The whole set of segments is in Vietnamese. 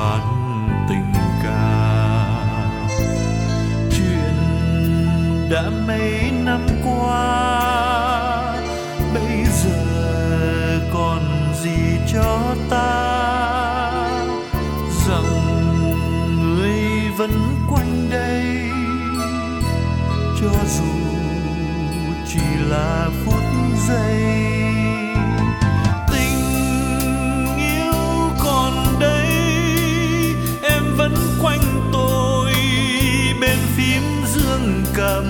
bản tình ca. Chuyện đã mấy năm qua, bây giờ còn gì cho ta, rằng người vẫn quanh đây, cho dù chỉ là phút giây. Tình yêu còn đây, em vẫn quanh tôi bên phím dương cầm.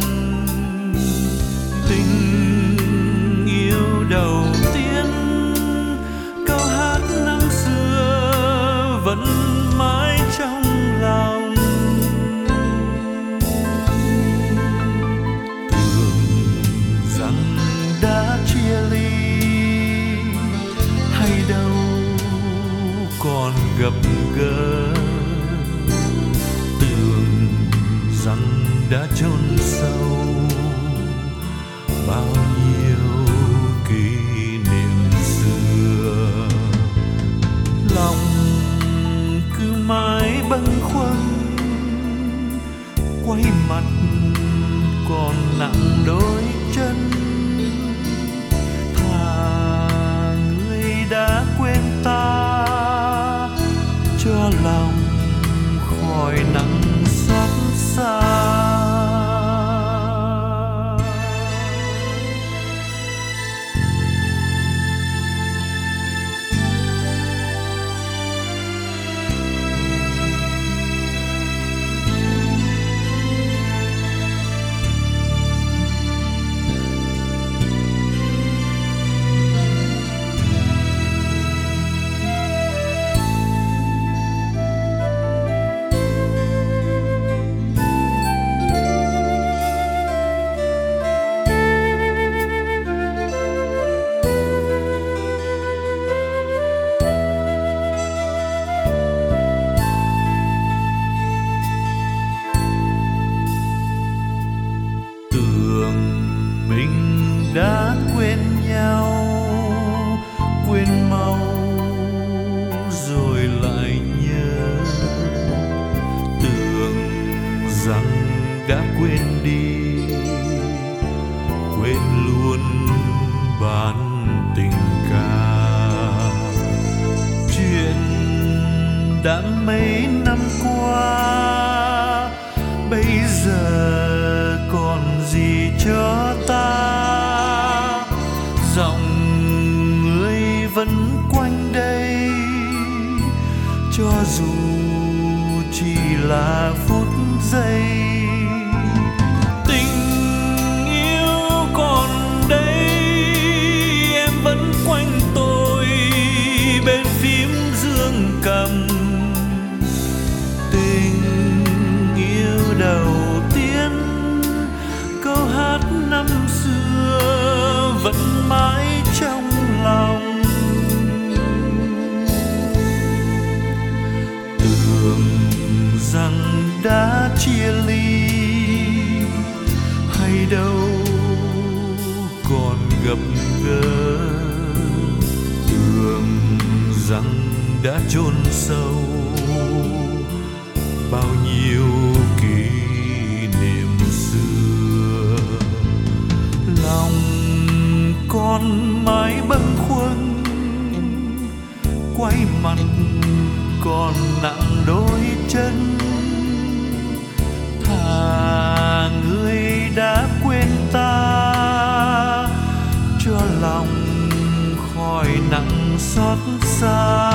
Tình yêu đầu tiên, câu hát năm xưa vẫn mãi trong lòng. Tưởng rằng đã chia ly, hay đâu còn gặp gỡ. Tưởng rằng đã chôn sâu bao nhiêu kỷ niệm xưa. Lòng cứ mãi bâng khuâng, quay mặt còn nặng đôi chân. Thà người đã quên ta, cho lòng khỏi nặng xót xa. Đã quên nhau, quên mau rồi lại nhớ. Tưởng rằng đã quên đi, quên luôn bản tình ca. Chuyện đã mấy năm qua, bây giờ còn gì cho ta. Dòng người vẫn quanh đây, cho dù chỉ là phút giây. Tình yêu còn đây, em vẫn quanh tôi bên phím dương cầm. Tình yêu đầu tiên, câu hát năm xưa vẫn mãi trong lòng. Tưởng rằng đã chia ly, hay đâu còn gặp gỡ. Tưởng rằng đã chôn sâu bao nhiêu kỷ niệm xưa. Lòng con mãi bâng khuâng, quay mặt còn nặng đôi chân. Thà người đã quên ta, cho lòng khỏi nặng xót xa.